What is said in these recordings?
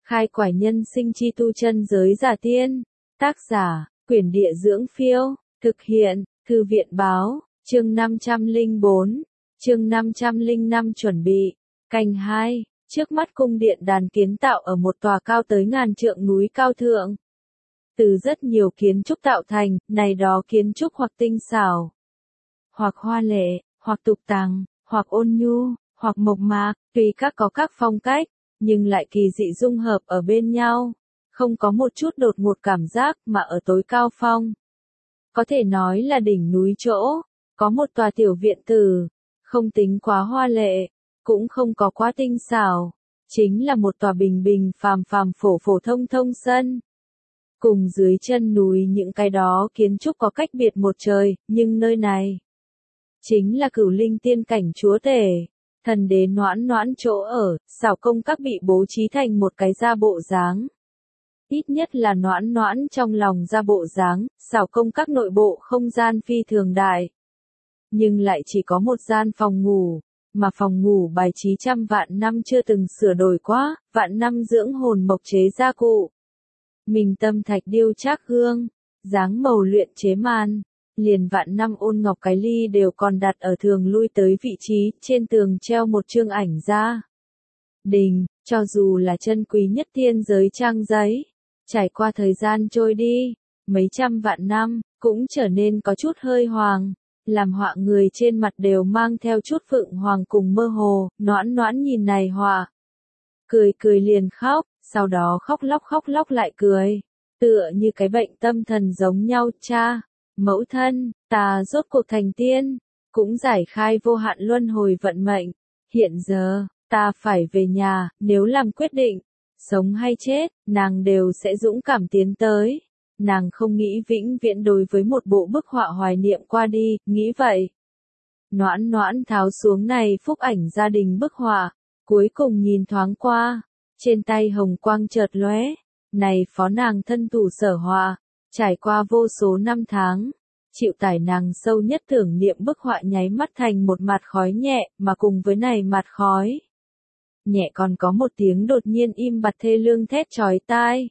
Khai quải nhân sinh chi tu chân giới giả tiên. Tác giả, Quyển Địa Dưỡng Phiêu. Thực hiện, Thư viện Báo. Chương 504. Chương 505 chuẩn bị. Canh 2. Trước mắt cung điện đàn kiến tạo ở một tòa cao tới ngàn trượng núi cao thượng. Từ rất nhiều kiến trúc tạo thành, này đó kiến trúc hoặc tinh xảo, hoặc hoa lệ, hoặc tục tàng, hoặc ôn nhu, hoặc mộc mạc, tùy các có các phong cách, nhưng lại kỳ dị dung hợp ở bên nhau, không có một chút đột ngột cảm giác mà ở tối cao phong. Có thể nói là đỉnh núi chỗ, có một tòa tiểu viện tử, không tính quá hoa lệ, cũng không có quá tinh xảo, chính là một tòa bình bình phàm phàm phổ phổ thông thông sân. Cùng dưới chân núi những cái đó kiến trúc có cách biệt một trời, nhưng nơi này chính là Cửu Linh tiên cảnh chúa tể, thần đế Noãn Noãn chỗ ở, xảo công các bị bố trí thành một cái gia bộ dáng. Ít nhất là Noãn Noãn trong lòng gia bộ dáng, xảo công các nội bộ không gian phi thường đại. Nhưng lại chỉ có một gian phòng ngủ, mà phòng ngủ bài trí trăm vạn năm chưa từng sửa đổi quá, vạn năm dưỡng hồn mộc chế gia cụ. Mình tâm thạch điêu trác gương, dáng màu luyện chế màn, liền vạn năm ôn ngọc cái ly đều còn đặt ở thường lui tới vị trí, trên tường treo một chương ảnh ra. Đình, cho dù là chân quý nhất thiên giới trang giấy, trải qua thời gian trôi đi, mấy trăm vạn năm, cũng trở nên có chút hơi hoàng, làm họa người trên mặt đều mang theo chút phượng hoàng cùng mơ hồ. Noãn Noãn nhìn này họa, cười cười liền khóc, sau đó khóc lóc lại cười, tựa như cái bệnh tâm thần giống nhau. Cha, mẫu thân, ta rốt cuộc thành tiên, cũng giải khai vô hạn luân hồi vận mệnh, hiện giờ, ta phải về nhà, nếu làm quyết định, sống hay chết, nàng đều sẽ dũng cảm tiến tới. Nàng không nghĩ vĩnh viễn đối với một bộ bức họa hoài niệm qua đi, nghĩ vậy. Noãn Noãn tháo xuống này phúc ảnh gia đình bức họa, cuối cùng nhìn thoáng qua, trên tay hồng quang chợt lóe, này phó nàng thân thủ sở họa, trải qua vô số năm tháng, chịu tải nàng sâu nhất tưởng niệm bức họa nháy mắt thành một mặt khói nhẹ, mà cùng với này mặt khói nhẹ còn có một tiếng đột nhiên im bặt thê lương thét chói tai.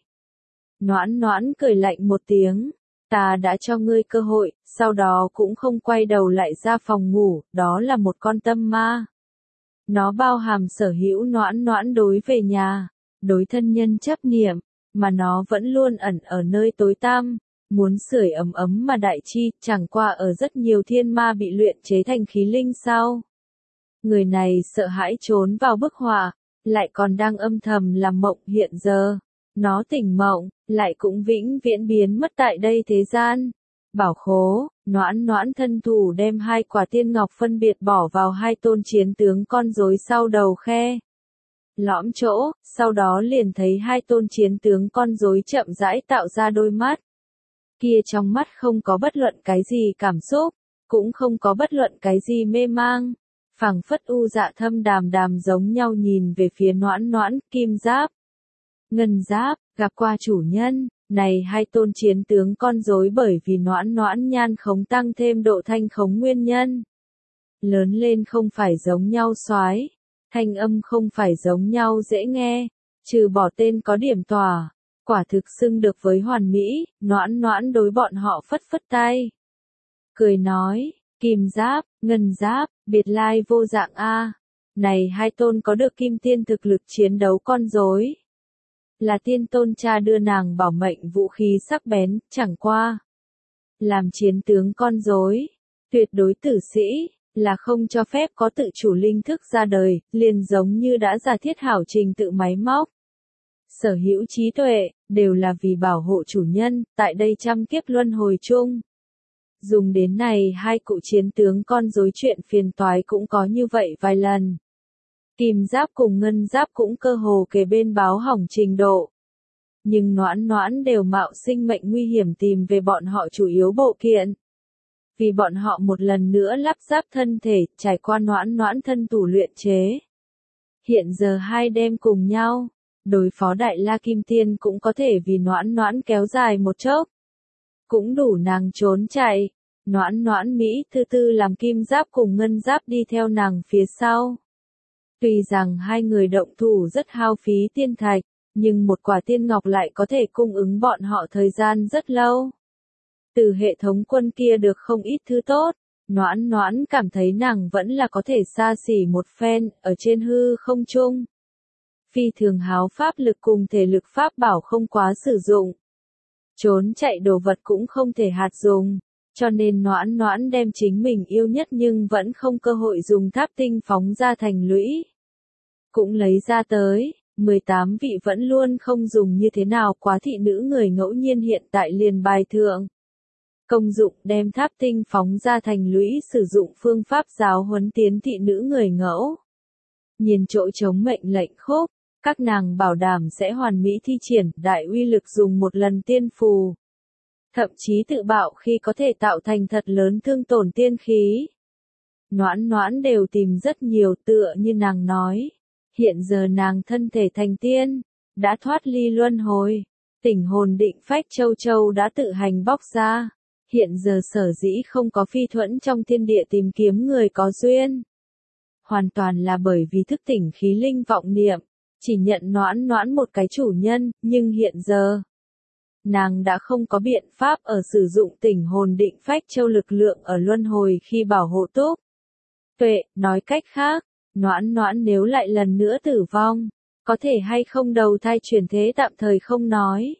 Noãn Noãn cười lạnh một tiếng, ta đã cho ngươi cơ hội, sau đó cũng không quay đầu lại ra phòng ngủ, đó là một con tâm ma. Nó bao hàm sở hữu Noãn Noãn đối về nhà, đối thân nhân chấp niệm, mà nó vẫn luôn ẩn ở nơi tối tăm, muốn sưởi ấm ấm mà đại chi, chẳng qua ở rất nhiều thiên ma bị luyện chế thành khí linh sau. Người này sợ hãi trốn vào bức họa, lại còn đang âm thầm làm mộng. Hiện giờ, nó tỉnh mộng, lại cũng vĩnh viễn biến mất tại đây thế gian. Bảo khố, Noãn Noãn thân thủ đem hai quả tiên ngọc phân biệt bỏ vào hai tôn chiến tướng con rối sau đầu khe lõm chỗ, sau đó liền thấy hai tôn chiến tướng con rối chậm rãi tạo ra đôi mắt. Kia trong mắt không có bất luận cái gì cảm xúc, cũng không có bất luận cái gì mê mang, phảng phất u dạ thâm đàm đàm giống nhau nhìn về phía Noãn Noãn. Kim giáp, ngân giáp, gặp qua chủ nhân. Này hai tôn chiến tướng con rối bởi vì Noãn Noãn nhan khống tăng thêm độ thanh khống nguyên nhân, lớn lên không phải giống nhau soái, thanh âm không phải giống nhau dễ nghe, trừ bỏ tên có điểm tỏa, quả thực xưng được với hoàn mỹ. Noãn Noãn đối bọn họ phất phất tay, cười nói, kim giáp, ngân giáp, biệt lai vô dạng a. Này hai tôn có được kim tiên thực lực chiến đấu con rối, là tiên tôn cha đưa nàng bảo mệnh vũ khí sắc bén, chẳng qua làm chiến tướng con rối, tuyệt đối tử sĩ, là không cho phép có tự chủ linh thức ra đời, liền giống như đã giả thiết hảo trình tự máy móc. Sở hữu trí tuệ, đều là vì bảo hộ chủ nhân, tại đây trăm kiếp luân hồi chung. Dùng đến này hai cụ chiến tướng con rối chuyện phiền toái cũng có như vậy vài lần. Kim giáp cùng ngân giáp cũng cơ hồ kề bên báo hỏng trình độ. Nhưng Noãn Noãn đều mạo sinh mệnh nguy hiểm tìm về bọn họ chủ yếu bộ kiện. Vì bọn họ một lần nữa lắp ráp thân thể, trải qua Noãn Noãn thân thủ luyện chế. Hiện giờ hai đem cùng nhau, đối phó Đại La Kim Tiên cũng có thể vì Noãn Noãn kéo dài một chốc. Cũng đủ nàng trốn chạy. Noãn Noãn Mỹ thứ tư làm kim giáp cùng ngân giáp đi theo nàng phía sau. Tuy rằng hai người động thủ rất hao phí tiên thạch, nhưng một quả tiên ngọc lại có thể cung ứng bọn họ thời gian rất lâu. Từ hệ thống quân kia được không ít thứ tốt, Noãn Noãn cảm thấy nàng vẫn là có thể xa xỉ một phen, ở trên hư không trung. Phi thường háo pháp lực cùng thể lực pháp bảo không quá sử dụng. Trốn chạy đồ vật cũng không thể hạt dùng, cho nên Noãn Noãn đem chính mình yêu nhất nhưng vẫn không cơ hội dùng tháp tinh phóng ra thành lũy. Cũng lấy ra tới, 18 vị vẫn luôn không dùng như thế nào quá thị nữ người ngẫu nhiên hiện tại liền bài thượng. Công dụng đem tháp tinh phóng ra thành lũy sử dụng phương pháp giáo huấn tiến thị nữ người ngẫu. Nhìn chỗ chống mệnh lệnh khúc, các nàng bảo đảm sẽ hoàn mỹ thi triển đại uy lực dùng một lần tiên phù. Thậm chí tự bạo khi có thể tạo thành thật lớn thương tổn tiên khí. Noãn Noãn đều tìm rất nhiều tựa như nàng nói. Hiện giờ nàng thân thể thành tiên, đã thoát ly luân hồi. Tỉnh hồn định phách châu châu đã tự hành bóc ra. Hiện giờ sở dĩ không có phi thuẫn trong thiên địa tìm kiếm người có duyên. Hoàn toàn là bởi vì thức tỉnh khí linh vọng niệm, chỉ nhận Noãn Noãn một cái chủ nhân, nhưng hiện giờ, nàng đã không có biện pháp ở sử dụng tỉnh hồn định phách châu lực lượng ở luân hồi khi bảo hộ túc. Tuệ, nói cách khác, Noãn Noãn nếu lại lần nữa tử vong, có thể hay không đầu thai chuyển thế tạm thời không nói.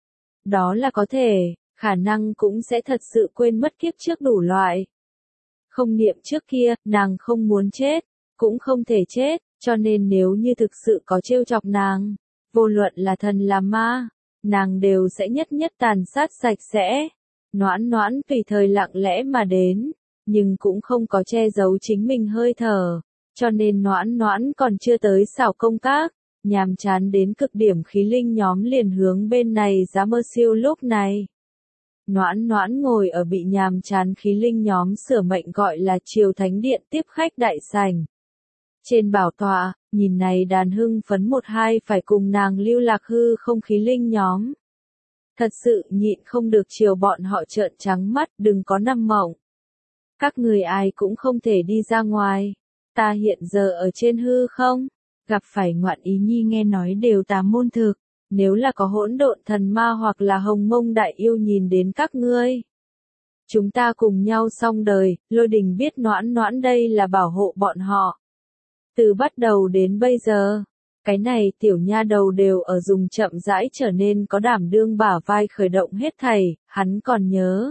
Đó là có thể, khả năng cũng sẽ thật sự quên mất kiếp trước đủ loại. Không niệm trước kia, nàng không muốn chết, cũng không thể chết, cho nên nếu như thực sự có trêu chọc nàng, vô luận là thần là ma, nàng đều sẽ nhất nhất tàn sát sạch sẽ. Noãn Noãn tùy thời lặng lẽ mà đến, nhưng cũng không có che giấu chính mình hơi thở, cho nên Noãn Noãn còn chưa tới xảo công các, nhàm chán đến cực điểm khí linh nhóm liền hướng bên này giá mơ siêu lúc này. Noãn Noãn ngồi ở bị nhàm chán khí linh nhóm sửa mệnh gọi là Triều Thánh Điện tiếp khách đại sảnh. Trên bảo tọa, nhìn này đàn hưng phấn một hai phải cùng nàng lưu lạc hư không khí linh nhóm. Thật sự nhịn không được chiều bọn họ trợn trắng mắt, đừng có nằm mộng. Các người ai cũng không thể đi ra ngoài. Ta hiện giờ ở trên hư không, gặp phải ngoạn ý nhi nghe nói đều tám môn thực. Nếu là có hỗn độn thần ma hoặc là hồng mông đại yêu nhìn đến các ngươi, chúng ta cùng nhau xong đời. Lôi Đình biết Noãn Noãn đây là bảo hộ bọn họ. Từ bắt đầu đến bây giờ, cái này tiểu nha đầu đều ở dùng chậm rãi trở nên có đảm đương bả vai khởi động hết thảy, hắn còn nhớ.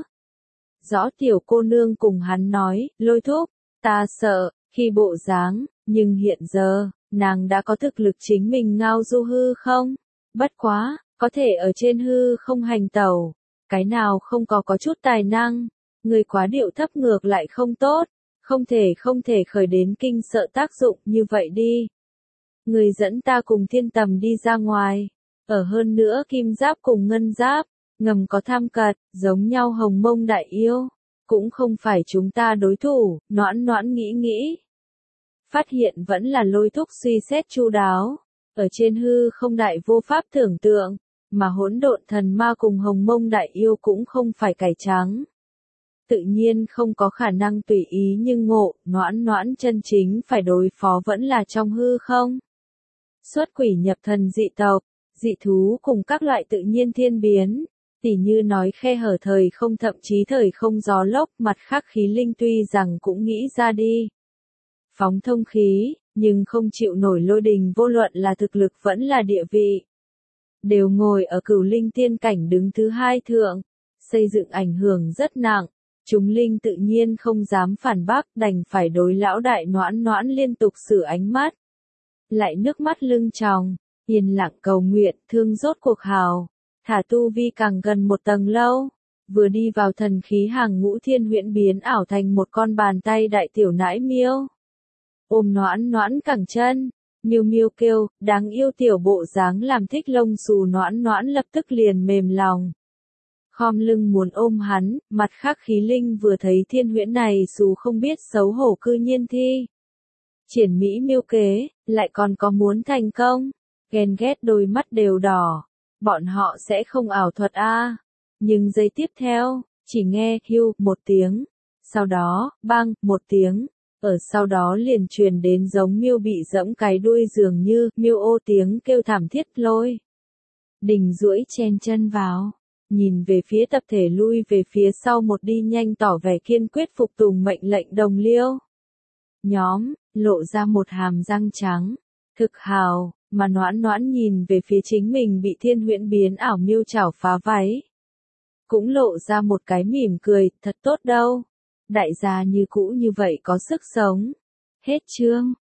Rõ tiểu cô nương cùng hắn nói, Lôi thúc, ta sợ, khi bộ dáng, nhưng hiện giờ, nàng đã có thực lực chính mình ngao du hư không? Bất quá, có thể ở trên hư không hành tẩu, cái nào không có chút tài năng, người quá điệu thấp ngược lại không tốt, không thể khởi đến kinh sợ tác dụng như vậy đi. Người dẫn ta cùng thiên tầm đi ra ngoài, ở hơn nữa kim giáp cùng ngân giáp, ngầm có tham cật, giống nhau hồng mông đại yêu, cũng không phải chúng ta đối thủ. Noãn Noãn nghĩ. Phát hiện vẫn là Lôi thúc suy xét chu đáo. Ở trên hư không đại vô pháp tưởng tượng, mà hỗn độn thần ma cùng hồng mông đại yêu cũng không phải cải trắng. Tự nhiên không có khả năng tùy ý nhưng ngộ, Noãn Noãn chân chính phải đối phó vẫn là trong hư không. Xuất quỷ nhập thần dị tộc, dị thú cùng các loại tự nhiên thiên biến, tỉ như nói khe hở thời không thậm chí thời không gió lốc, mặt khác khí linh tuy rằng cũng nghĩ ra đi. Phóng thông khí, nhưng không chịu nổi Lôi Đình vô luận là thực lực vẫn là địa vị. Đều ngồi ở cửu linh tiên cảnh đứng thứ hai thượng, xây dựng ảnh hưởng rất nặng, chúng linh tự nhiên không dám phản bác đành phải đối lão đại Noãn Noãn liên tục sử ánh mắt. Lại nước mắt lưng tròng, yên lặng cầu nguyện thương rốt cuộc hào, thả tu vi càng gần một tầng lâu. Vừa đi vào thần khí hàng ngũ thiên huyễn biến ảo thành một con bàn tay đại tiểu nãi miêu. Ôm Noãn Noãn cẳng chân, miêu miêu kêu, đáng yêu tiểu bộ dáng làm thích lông xù Noãn Noãn lập tức liền mềm lòng. Khom lưng muốn ôm hắn, mặt khác khí linh vừa thấy thiên huyễn này xù không biết xấu hổ cư nhiên thi. Triển mỹ miêu kế, lại còn có muốn thành công, ghen ghét đôi mắt đều đỏ, bọn họ sẽ không ảo thuật a. Nhưng giây tiếp theo, chỉ nghe hưu một tiếng, sau đó, bang một tiếng. Ở sau đó liền truyền đến giống miêu bị giẫm cái đuôi dường như miêu ô tiếng kêu thảm thiết. Lôi Đình duỗi chen chân vào, nhìn về phía tập thể lui về phía sau một đi nhanh tỏ vẻ kiên quyết phục tùng mệnh lệnh đồng liêu. Nhóm, lộ ra một hàm răng trắng. Thực hào, mà Noãn Noãn nhìn về phía chính mình bị Thiên Huyễn biến ảo miêu chảo phá váy. Cũng lộ ra một cái mỉm cười, thật tốt đâu. Đại gia như cũ như vậy có sức sống. Hết chương.